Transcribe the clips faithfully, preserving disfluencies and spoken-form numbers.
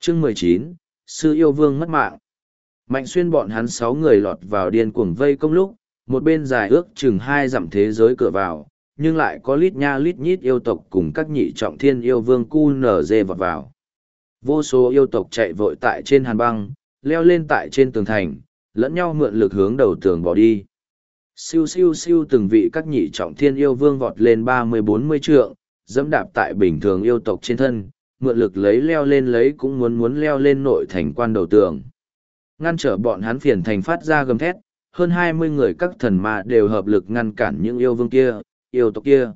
Chương mười chín, Sư Yêu Vương mất mạng. Mạnh Xuyên bọn hắn sáu người lọt vào điên cuồng vây công lúc, một bên dài ước chừng hai dặm thế giới cửa vào, nhưng lại có lít nha lít nhít yêu tộc cùng các nhị trọng thiên yêu vương cu nở dê vọt vào. Vô số yêu tộc chạy vội tại trên hàn băng, leo lên tại trên tường thành, lẫn nhau mượn lực hướng đầu tường bỏ đi. Siêu siêu siêu từng vị các nhị trọng thiên yêu vương vọt lên ba mươi bốn mươi trượng, dẫm đạp tại bình thường yêu tộc trên thân, mượn lực lấy leo lên lấy cũng muốn muốn leo lên nội thành quan đầu tường. Ngăn trở bọn hắn phiền thành phát ra gầm thét, hơn hai mươi người các thần ma đều hợp lực ngăn cản những yêu vương kia, yêu tộc kia.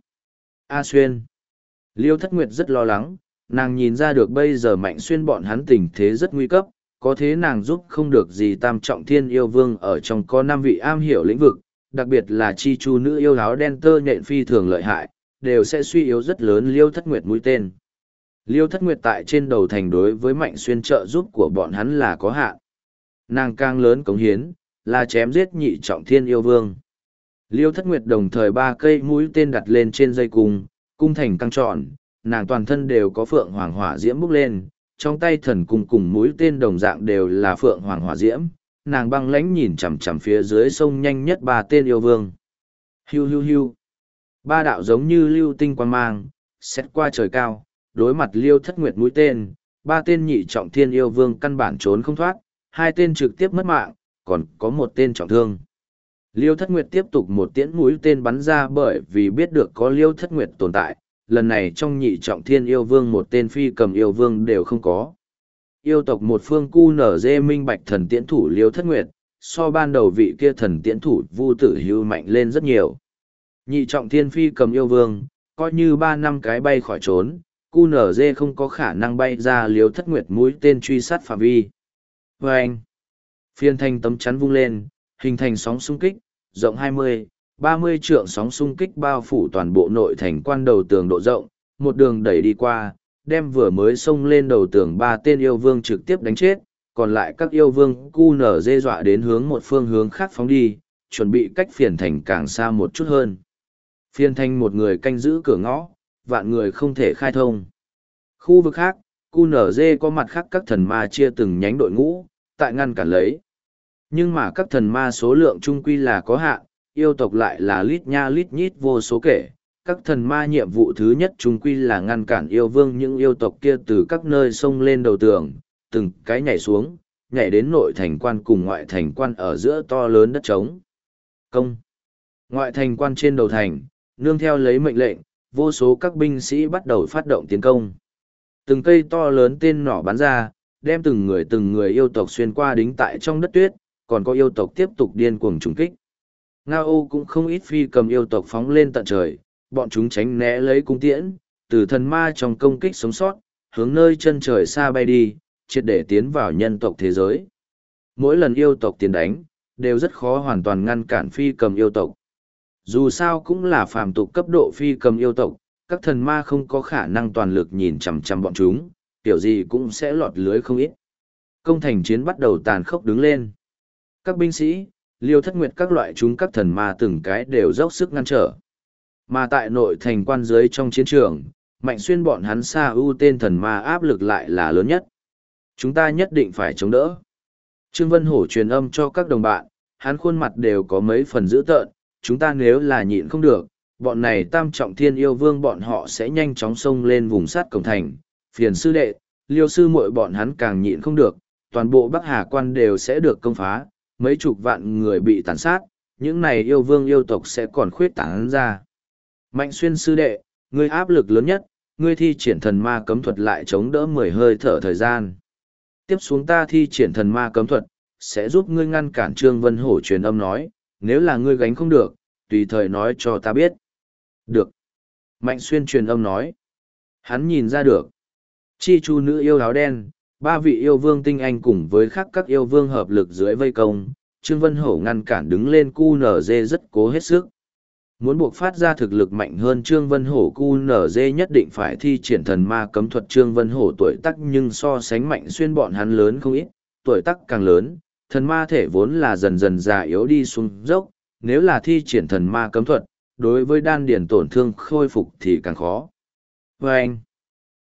A Xuyên. Liêu Thất Nguyệt rất lo lắng, nàng nhìn ra được bây giờ Mạnh Xuyên bọn hắn tình thế rất nguy cấp, có thế nàng giúp không được gì tam trọng thiên yêu vương ở trong có năm vị am hiểu lĩnh vực, đặc biệt là chi chu nữ yêu áo đen tơ nhện phi thường lợi hại, đều sẽ suy yếu rất lớn Liêu Thất Nguyệt mũi tên. Liêu Thất Nguyệt tại trên đầu thành đối với Mạnh Xuyên trợ giúp của bọn hắn là có hạn. Nàng càng lớn cống hiến, là chém giết nhị trọng thiên yêu vương. Liêu Thất Nguyệt đồng thời ba cây mũi tên đặt lên trên dây cung, cung thành căng trọn, nàng toàn thân đều có phượng hoàng hỏa diễm bốc lên, trong tay thần cung cùng mũi tên đồng dạng đều là phượng hoàng hỏa diễm, nàng băng lãnh nhìn chằm chằm phía dưới sông nhanh nhất ba tên yêu vương. Hiu hiu hiu. Ba đạo giống như lưu tinh quang mang, xét qua trời cao, đối mặt Liêu Thất Nguyệt mũi tên, ba tên nhị trọng thiên yêu vương căn bản trốn không thoát, hai tên trực tiếp mất mạng, còn có một tên trọng thương. Liêu Thất Nguyệt tiếp tục một tiễn mũi tên bắn ra bởi vì biết được có Liêu Thất Nguyệt tồn tại, lần này trong nhị trọng thiên yêu vương một tên phi cầm yêu vương đều không có. Yêu tộc một phương cu nở dê minh bạch thần tiễn thủ Liêu Thất Nguyệt, so ban đầu vị kia thần tiễn thủ Vu Tử Hưu mạnh lên rất nhiều. Nhị trọng thiên phi cầm yêu vương, coi như ba năm cái bay khỏi trốn, cu nở dê không có khả năng bay ra Liêu Thất Nguyệt mũi tên truy sát phạm vi. Và anh, phiên thanh tấm chắn vung lên, hình thành sóng xung kích, rộng hai mươi, ba mươi trượng sóng xung kích bao phủ toàn bộ nội thành quan đầu tường độ rộng, một đường đẩy đi qua, đem vừa mới xông lên đầu tường ba tên yêu vương trực tiếp đánh chết, còn lại các yêu vương cu nở dê dọa đến hướng một phương hướng khác phóng đi, chuẩn bị cách phiền thành càng xa một chút hơn. Phiền thành một người canh giữ cửa ngõ, vạn người không thể khai thông. Khu vực khác, cu nở dê có mặt khác các thần ma chia từng nhánh đội ngũ, tại ngăn cản lấy. Nhưng mà các thần ma số lượng trung quy là có hạn, yêu tộc lại là lít nha lít nhít vô số kể. Các thần ma nhiệm vụ thứ nhất trung quy là ngăn cản yêu vương những yêu tộc kia từ các nơi xông lên đầu tường, từng cái nhảy xuống, nhảy đến nội thành quan cùng ngoại thành quan ở giữa to lớn đất trống. Công. Ngoại thành quan trên đầu thành, nương theo lấy mệnh lệnh, vô số các binh sĩ bắt đầu phát động tiến công. Từng cây to lớn tên nỏ bắn ra, đem từng người từng người yêu tộc xuyên qua đính tại trong đất tuyết, còn có yêu tộc tiếp tục điên cuồng trùng kích. Ngao Âu cũng không ít phi cầm yêu tộc phóng lên tận trời, bọn chúng tránh né lấy cung tiễn, từ thần ma trong công kích sống sót, hướng nơi chân trời xa bay đi, triệt để tiến vào nhân tộc thế giới. Mỗi lần yêu tộc tiến đánh, đều rất khó hoàn toàn ngăn cản phi cầm yêu tộc. Dù sao cũng là phàm tục cấp độ phi cầm yêu tộc, các thần ma không có khả năng toàn lực nhìn chằm chằm bọn chúng, kiểu gì cũng sẽ lọt lưới không ít. Công thành chiến bắt đầu tàn khốc đứng lên. Các binh sĩ, Liêu Thất Nguyệt các loại chúng các thần ma từng cái đều dốc sức ngăn trở. Mà tại nội thành quan dưới trong chiến trường, Mạnh Xuyên bọn hắn xa ưu tên thần ma áp lực lại là lớn nhất. Chúng ta nhất định phải chống đỡ. Trương Vân Hổ truyền âm cho các đồng bạn, hắn khuôn mặt đều có mấy phần dữ tợn, chúng ta nếu là nhịn không được, bọn này tam trọng thiên yêu vương bọn họ sẽ nhanh chóng xông lên vùng sát cổng thành, phiền sư đệ, Liêu sư muội bọn hắn càng nhịn không được, toàn bộ Bắc Hà quan đều sẽ được công phá, mấy chục vạn người bị tàn sát, những này yêu vương yêu tộc sẽ còn khuyết tán ra. Mạnh Xuyên sư đệ, ngươi áp lực lớn nhất, ngươi thi triển thần ma cấm thuật lại chống đỡ mười hơi thở thời gian. Tiếp xuống ta thi triển thần ma cấm thuật, sẽ giúp ngươi ngăn cản Trương Vân Hổ truyền âm nói, nếu là ngươi gánh không được, tùy thời nói cho ta biết. Được. Mạnh Xuyên truyền âm nói. Hắn nhìn ra được. Chi chu nữ yêu áo đen, ba vị yêu vương tinh anh cùng với khác các yêu vương hợp lực dưới vây công, Trương Vân Hổ ngăn cản đứng lên cu nở dê rất cố hết sức. Muốn buộc phát ra thực lực mạnh hơn Trương Vân Hổ cu nở dê nhất định phải thi triển thần ma cấm thuật. Trương Vân Hổ tuổi tác nhưng so sánh Mạnh Xuyên bọn hắn lớn không ít, tuổi tác càng lớn, thần ma thể vốn là dần dần già yếu đi xuống dốc, nếu là thi triển thần ma cấm thuật, đối với đan điền tổn thương khôi phục thì càng khó. Và anh,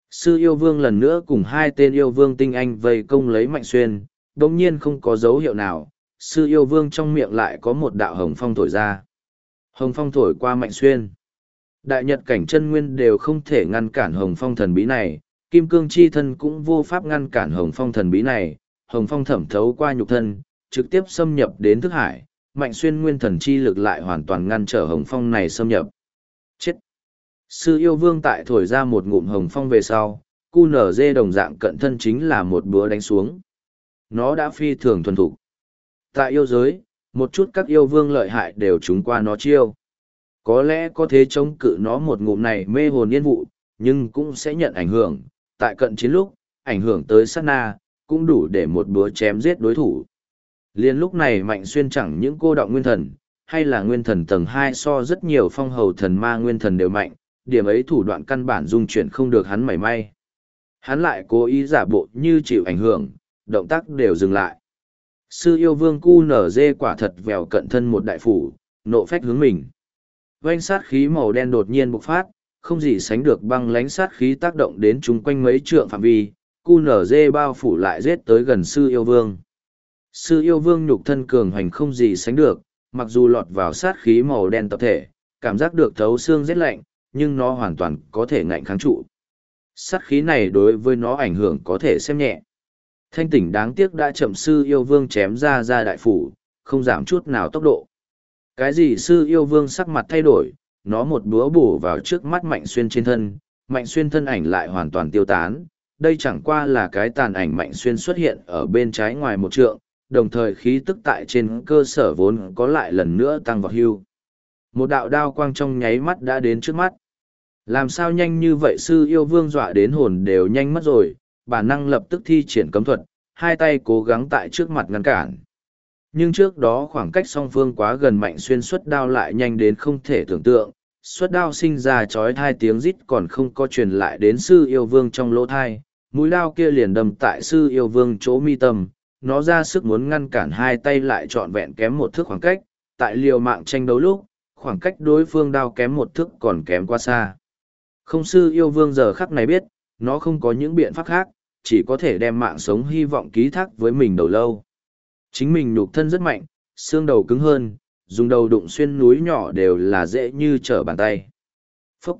Sư yêu vương lần nữa cùng hai tên yêu vương tinh anh vây công lấy Mạnh Xuyên, đồng nhiên không có dấu hiệu nào, sư yêu vương trong miệng lại có một đạo hồng phong thổi ra. Hồng phong thổi qua Mạnh Xuyên. Đại nhật cảnh chân nguyên đều không thể ngăn cản hồng phong thần bí này, kim cương chi thân cũng vô pháp ngăn cản hồng phong thần bí này, hồng phong thẩm thấu qua nhục thân, trực tiếp xâm nhập đến thức hải, Mạnh Xuyên nguyên thần chi lực lại hoàn toàn ngăn trở hồng phong này xâm nhập. Chết! Sư yêu vương tại thổi ra một ngụm hồng phong về sau, cu nở dê đồng dạng cận thân chính là một búa đánh xuống. Nó đã phi thường thuần thục. Tại yêu giới, một chút các yêu vương lợi hại đều trúng qua nó chiêu. Có lẽ có thế chống cự nó một ngụm này mê hồn yên vụ, nhưng cũng sẽ nhận ảnh hưởng. Tại cận chiến lúc, ảnh hưởng tới sát na, cũng đủ để một búa chém giết đối thủ. Liên lúc này Mạnh Xuyên chẳng những cô động nguyên thần, hay là nguyên thần tầng hai so rất nhiều phong hầu thần ma nguyên thần đều mạnh, điểm ấy thủ đoạn căn bản dung chuyển không được hắn mảy may. Hắn lại cố ý giả bộ như chịu ảnh hưởng, động tác đều dừng lại. Sư yêu vương cu nở dê quả thật vèo cận thân một đại phủ, nộ phách hướng mình. Oanh sát khí màu đen đột nhiên bộc phát, không gì sánh được băng lánh sát khí tác động đến chúng quanh mấy trượng phạm vi, cu nở dê bao phủ lại giết tới gần sư yêu vương. Sư yêu vương nhục thân cường hoành không gì sánh được, mặc dù lọt vào sát khí màu đen tập thể, cảm giác được thấu xương rét lạnh, nhưng nó hoàn toàn có thể ngạnh kháng trụ. Sát khí này đối với nó ảnh hưởng có thể xem nhẹ. Thanh tỉnh đáng tiếc đã chậm sư yêu vương chém ra ra đại phủ, không giảm chút nào tốc độ. Cái gì sư yêu vương sắc mặt thay đổi, nó một búa bổ vào trước mắt Mạnh Xuyên trên thân, Mạnh Xuyên thân ảnh lại hoàn toàn tiêu tán. Đây chẳng qua là cái tàn ảnh Mạnh Xuyên xuất hiện ở bên trái ngoài một trượng, đồng thời khí tức tại trên cơ sở vốn có lại lần nữa tăng vọt hưu. Một đạo đao quang trong nháy mắt đã đến trước mắt. Làm sao nhanh như vậy sư yêu vương dọa đến hồn đều nhanh mất rồi, bản năng lập tức thi triển cấm thuật, hai tay cố gắng tại trước mặt ngăn cản. Nhưng trước đó khoảng cách song phương quá gần Mạnh Xuyên xuất đao lại nhanh đến không thể tưởng tượng, xuất đao sinh ra chói hai tiếng rít còn không có truyền lại đến sư yêu vương trong lỗ thai, mũi đao kia liền đâm tại sư yêu vương chỗ mi tâm, nó ra sức muốn ngăn cản hai tay lại trọn vẹn kém một thước khoảng cách, tại liều mạng tranh đấu lúc, khoảng cách đối phương đao kém một thước còn kém quá xa. Không sư yêu vương giờ khắc này biết, nó không có những biện pháp khác, chỉ có thể đem mạng sống hy vọng ký thác với mình đầu lâu. Chính mình nhục thân rất mạnh, xương đầu cứng hơn, dùng đầu đụng xuyên núi nhỏ đều là dễ như trở bàn tay. Phúc!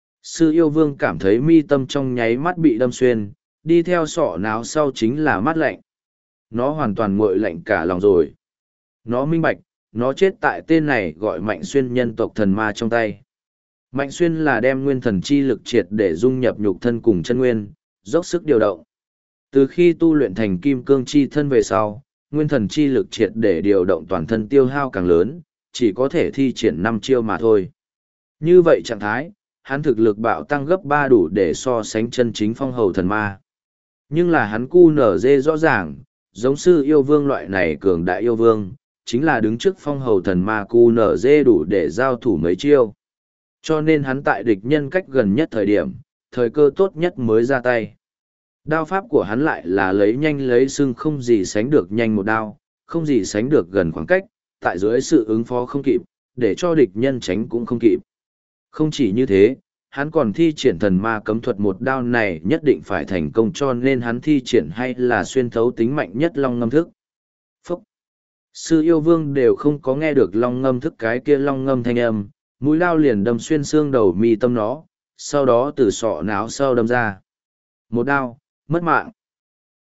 Sư yêu vương cảm thấy mi tâm trong nháy mắt bị đâm xuyên, đi theo sọ não sau chính là mắt lạnh. Nó hoàn toàn nguội lạnh cả lòng rồi. Nó minh bạch, nó chết tại tên này gọi Mạnh Xuyên nhân tộc thần ma trong tay. Mạnh Xuyên là đem nguyên thần chi lực triệt để dung nhập nhục thân cùng chân nguyên, dốc sức điều động. Từ khi tu luyện thành kim cương chi thân về sau, nguyên thần chi lực triệt để điều động toàn thân tiêu hao càng lớn, chỉ có thể thi triển năm chiêu mà thôi. Như vậy trạng thái, hắn thực lực bạo tăng gấp ba đủ để so sánh chân chính phong hầu thần ma. Nhưng là hắn cu nở dê rõ ràng, giống sư yêu vương loại này cường đại yêu vương, chính là đứng trước phong hầu thần ma cu nở dê đủ để giao thủ mấy chiêu. Cho nên hắn tại địch nhân cách gần nhất thời điểm, thời cơ tốt nhất mới ra tay. Đao pháp của hắn lại là lấy nhanh lấy sưng không gì sánh được nhanh một đao, không gì sánh được gần khoảng cách, tại dưới sự ứng phó không kịp, để cho địch nhân tránh cũng không kịp. Không chỉ như thế, hắn còn thi triển thần ma cấm thuật một đao này nhất định phải thành công cho nên hắn thi triển hay là xuyên thấu tính mạnh nhất long ngâm thức. Phúc! Sư yêu vương đều không có nghe được long ngâm thức cái kia long ngâm thanh âm, mũi lao liền đâm xuyên xương đầu mi tâm nó, sau đó từ sọ não sau đâm ra. Một đao, mất mạng.